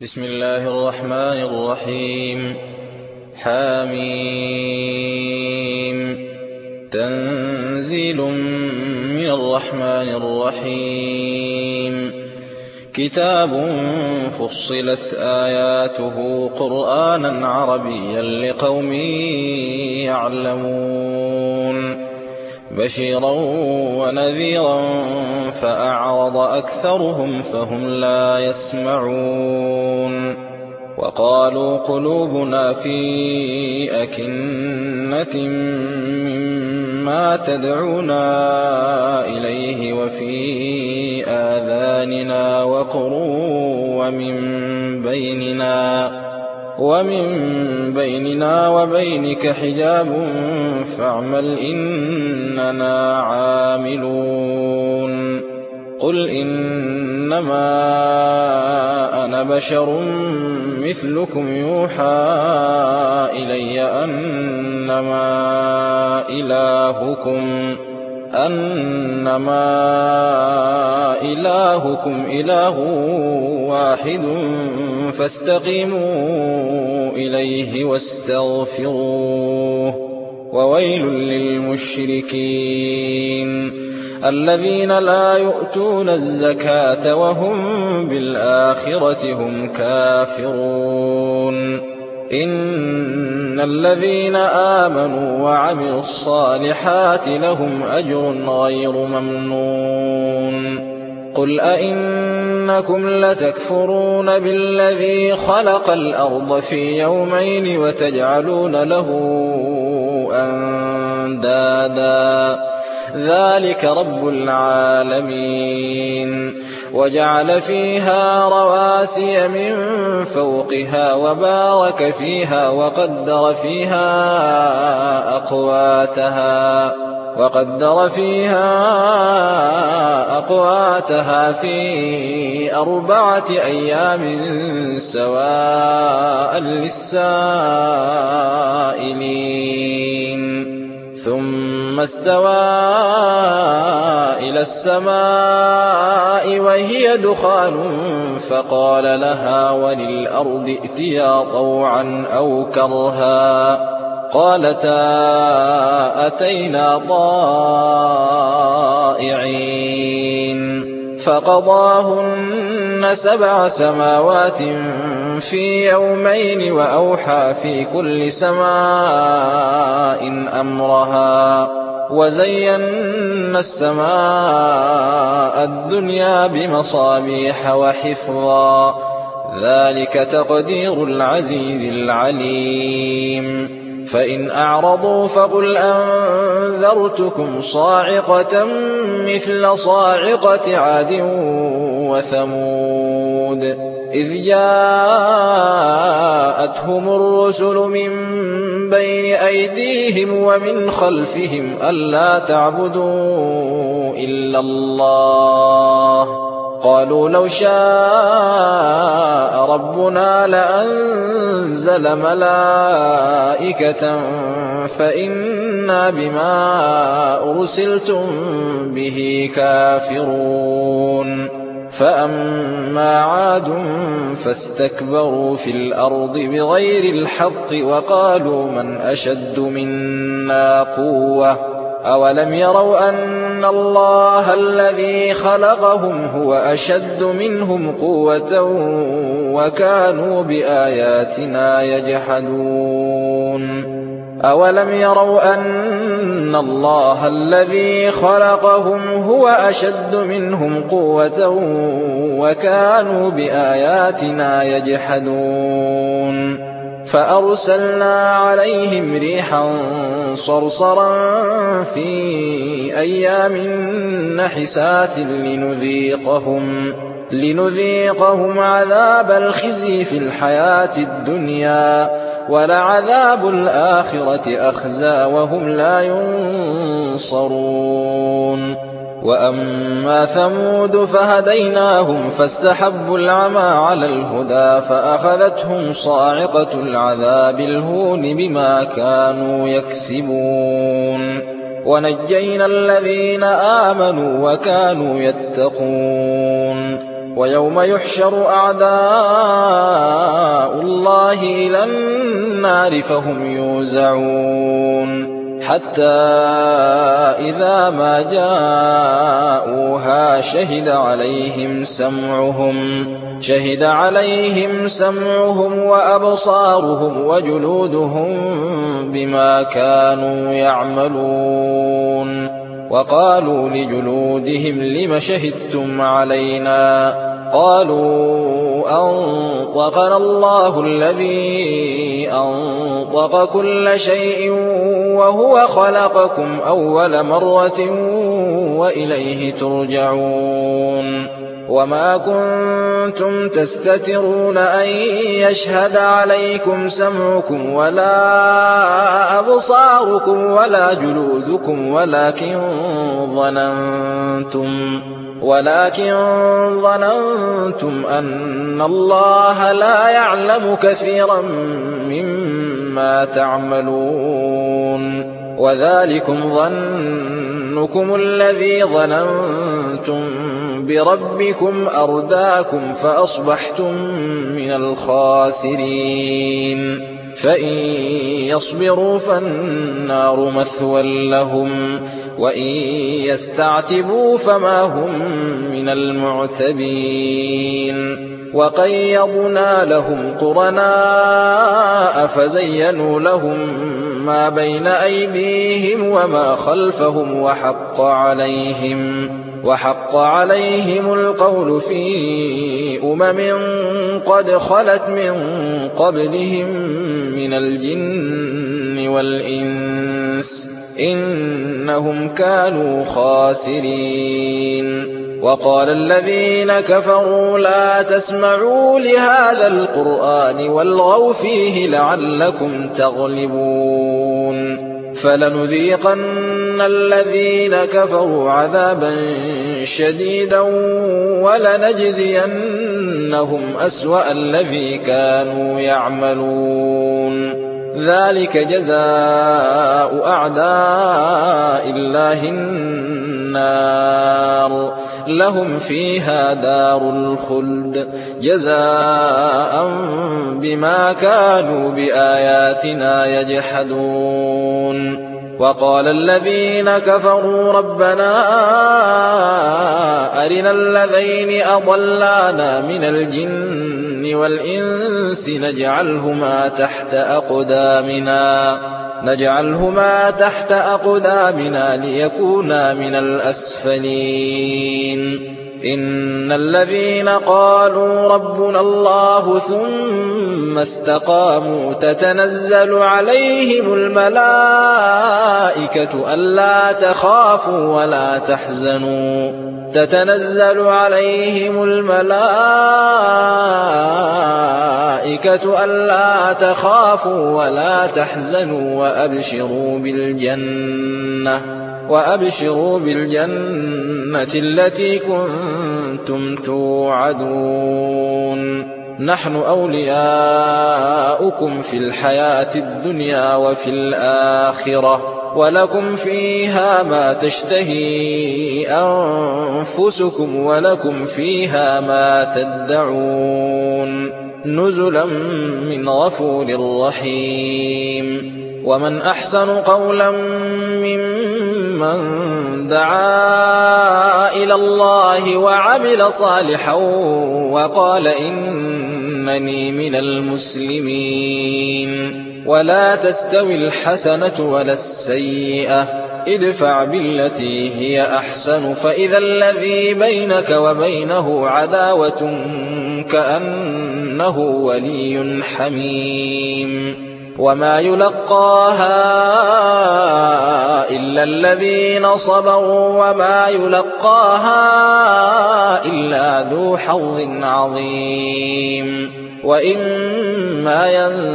بسم الله الرحمن الرحيم. حميم. تنزيل من الرحمن الرحيم. كتاب فصلت آياته قرآنا عربيا لقوم يعلمون بشيرا ونذيرا فأعرض أكثرهم فهم لا يسمعون وقالوا قلوبنا في أكنة مما تدعونا إليه وفي آذاننا وقر ومن بيننا وبينك حجاب فاعمل إننا عاملون. قل إنما أنا بشر مثلكم يوحى إلي أنما إلهكم إله واحد فاستقيموا إليه واستغفروه. وويل للمشركين الذين لا يؤتون الزكاة وهم بالآخرة هم كافرون. إن الذين آمنوا وعملوا الصالحات لهم أجر غير ممنون. قل أئنكم لتكفرون بالذي خلق الأرض في يومين وتجعلون له أندادا ذلك رب العالمين. وجعل فيها رواسي من فوقها وبارك فيها وقدر فيها أقواتها في 4 أيام سواء للسائلين. ثم استوى إلى السماء وهي دخان فقال لها وللأرض ائتيا طوعا أو كرها قالتا أتينا طائعين. فقضاهن 7 سماوات في يومين وأوحى في كل سماء أمرها وزينا السماء الدنيا بمصابيح وحفظا ذلك تقدير العزيز العليم. فإن أعرضوا فقل أنذرتكم صاعقة مثل صاعقة عاد وثمود إذ جاءتهم الرسل من بين أيديهم ومن خلفهم ألا تعبدوا إلا الله قالوا لو شاء ربنا لأنزل ملائكة فإنا بما أرسلتم به كافرون. فأما عاد فاستكبروا في الأرض بغير الحق وقالوا من أشد منا قوة أولم يروا أن الله الذي خلقهم هو أشد منهم قوة وكانوا بآياتنا يجحدون. أولم يروا أن الله الذي خلقهم هو أشد منهم قوة وكانوا بآياتنا يجحدون. فأرسلنا عليهم ريحا صرصرا في أيام نحسات لنذيقهم عذاب الخزي في الحياة الدنيا ولعذاب الآخرة أخزى وهم لا ينصرون. وأما ثمود فهديناهم فاستحبوا العمى على الهدى فأخذتهم صاعقة العذاب الهون بما كانوا يكسبون. ونجينا الذين آمنوا وكانوا يتقون. ويوم يحشر أعداء الله إلى النار فهم يوزعون حتى إذا ما جاءوها شهد عليهم سمعهم وأبصارهم وجلودهم بما كانوا يعملون وقالوا لجلودهم لم شهدتم علينا قالوا أنطقنا الله الذي أنطق كل شيء وهو خلقكم أول مرة وإليه ترجعون وما كنتم تستترون أن يشهد عليكم سمعكم ولا أبصاركم ولا جلودكم ولكن ظننتم أن الله لا يعلم كثيرا مما تعملون وذلكم ظنكم الذي ظننتم بربكم أرداكم فأصبحتم من الخاسرين فإن يصبروا فالنار مثوى لهم وإن يستعتبوا فما هم من المعتبين وقيضنا لهم قرناء فزينوا لهم ما بين أيديهم وما خلفهم وحق عليهم القول في قد خلت من قبلهم من الجن والإنس إنهم كانوا خاسرين وقال الذين كفروا لا تسمعوا لهذا القرآن والغوا فيه لعلكم تغلبون فلنذيقن الذين كفروا عذابا شديدا ولنجزينهم أسوأ الذي كانوا يعملون ذلك جزاء أعداء الله النار لهم فيها دار الخلد جزاء بما كانوا بآياتنا يجحدون وقال الذين كفروا ربنا أرنا الذين أضلانا من الجن والإنس نجعلهما تحت أقدامنا ليكونا من الأسفلين إن الذين قالوا ربنا الله ثم استقاموا تتنزل عليهم الملائكة ألا تخافوا ولا تحزنوا وأبشروا بالجنة التي كنتم توعدون نحن أولياؤكم في الحياة الدنيا وفي الآخرة ولكم فيها ما تشتهي أنفسكم ولكم فيها ما تدعون نزلا من غفور رحيم ومن أحسن قولا ممن دعا إلى الله وعمل صالحا وقال إنني من المسلمين ولا تستوي الحسنة ولا السيئة ادفع بالتي هي أحسن فإذا الذي بينك وبينه عداوة كأنه ولي حميم وما يلقاها إلا الذين صبروا وما يلقاها إلا ذو حظ عظيم وإما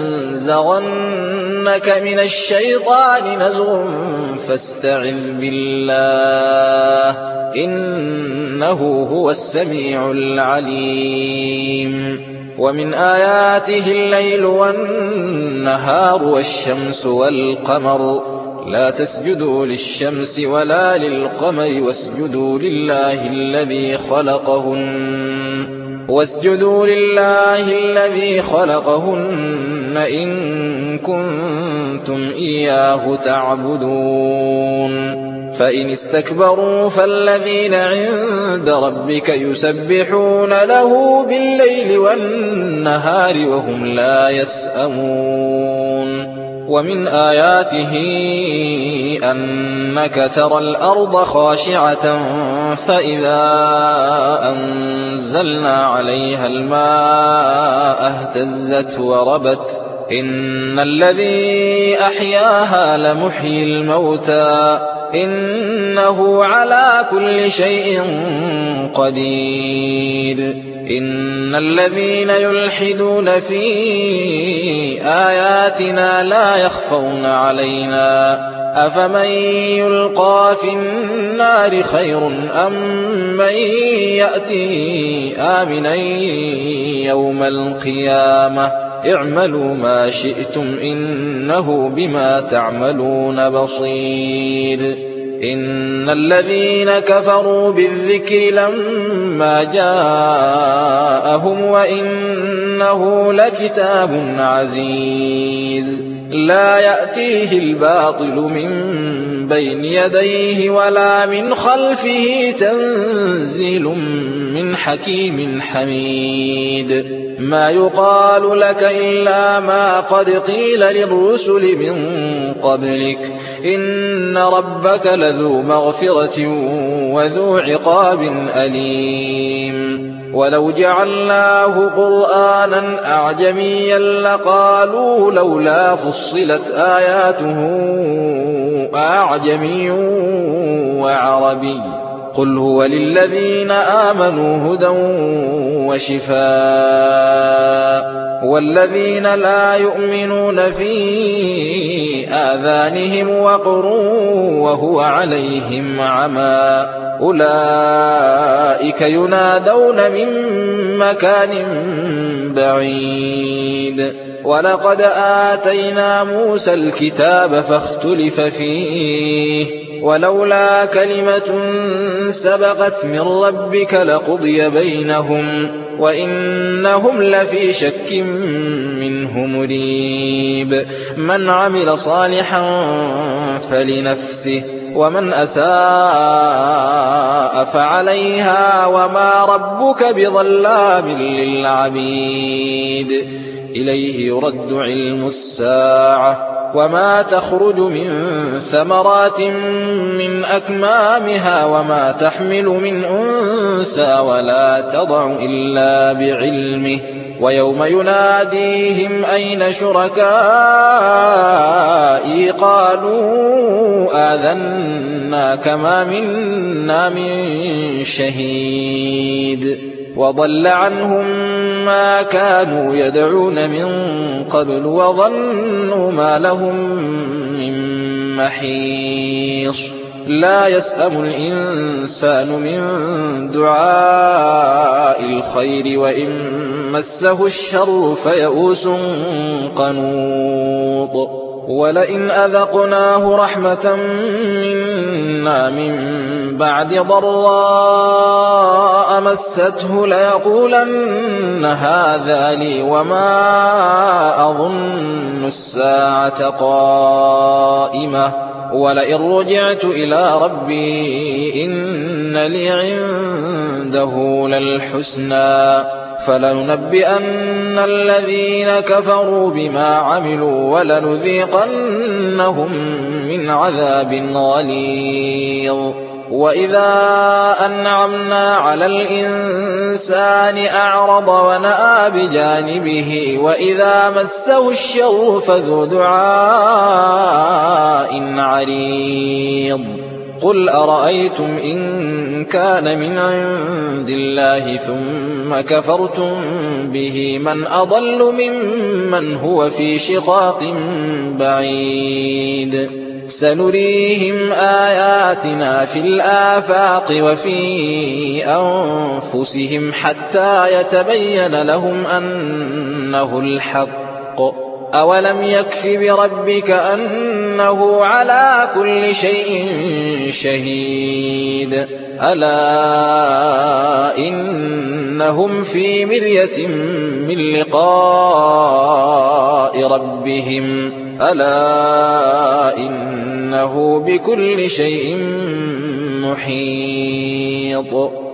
ينزغنك من الشيطان نزغ فاستعذ بالله إنه هو السميع العليم ومن آياته الليل والنهار والشمس والقمر لا تسجدوا للشمس ولا للقمر واسجدوا لله الذي خلقهن إن كنتم إياه تعبدون فإن استكبروا فالذين عند ربك يسبحون له بالليل والنهار وهم لا يسأمون ومن آياته أنك ترى الأرض خاشعة فإذا أنزلنا عليها الماء اهتزت وربت إن الذي أحياها لمحيي الموتى إنه على كل شيء قدير إن الذين يلحدون في آياتنا لا يخفون علينا أفمن يلقى في النار خير أم من يأتي آمنا يوم القيامة اعملوا ما شئتم إنه بما تعملون بصير إن الذين كفروا بالذكر لما جاءهم وإنه لكتاب عزيز لا يأتيه الباطل من بين يديه ولا من خلفه تنزيل من حكيم حميد ما يقال لك إلا ما قد قيل للرسل من قبلك إن ربك لذو مغفرة وذو عقاب أليم ولو جعلناه قرآنا أعجميا لقالوا لولا فصلت آياته أعجمي وعربي قل هو للذين آمنوا هدى وشفاء والذين لا يؤمنون في آذانهم وقر وهو عليهم عمى أولئك ينادون من مكان بعيد ولقد آتينا موسى الكتاب فاختلف فيه ولولا كلمة سبقت من ربك لقضي بينهم وإنهم لفي شك منه مريب من عمل صالحا فلنفسه ومن أساء فعليها وما ربك بظلام للعبيد إليه يرد علم الساعة وما تخرج من ثمرات من أكمامها وما تحمل من أنثى ولا تضع إلا بعلمه ويوم يناديهم أين شركائي قالوا آذناك ما منا من شهيد وضل عنهم ما كانوا يدعون من قبل وظنوا ما لهم من محيص لا يسأم الإنسان من دعاء الخير وإن مسه الشر فيئوس قنوط ولئن أذقناه رحمة منا من بعد ضراء مسته ليقولن هذا لي وما أظن الساعة قائمة ولئن رجعت إلى ربي إن لي عنده للحسنى فلننبئن الذين كفروا بما عملوا ولنذيقنهم من عذاب غليظ وإذا أنعمنا على الإنسان أعرض ونأى بجانبه وإذا مسه الشر فذو دعاء عريض قل أرأيتم إن كان من عند الله ثم كفرتم به من أضل ممن هو في شقاق بعيد سنريهم آياتنا في الآفاق وفي أنفسهم حتى يتبين لهم أنه الحق أَوَلَمْ يَكْفِ بِرَبِّكَ أَنَّهُ عَلَىٰ كُلِّ شَيْءٍ شَهِيدٌ أَلَا إِنَّهُمْ فِي مِرْيَةٍ مِّن لِّقَاءِ رَبِّهِمْ أَلَا إِنَّهُ بِكُلِّ شَيْءٍ مُّحِيطٌ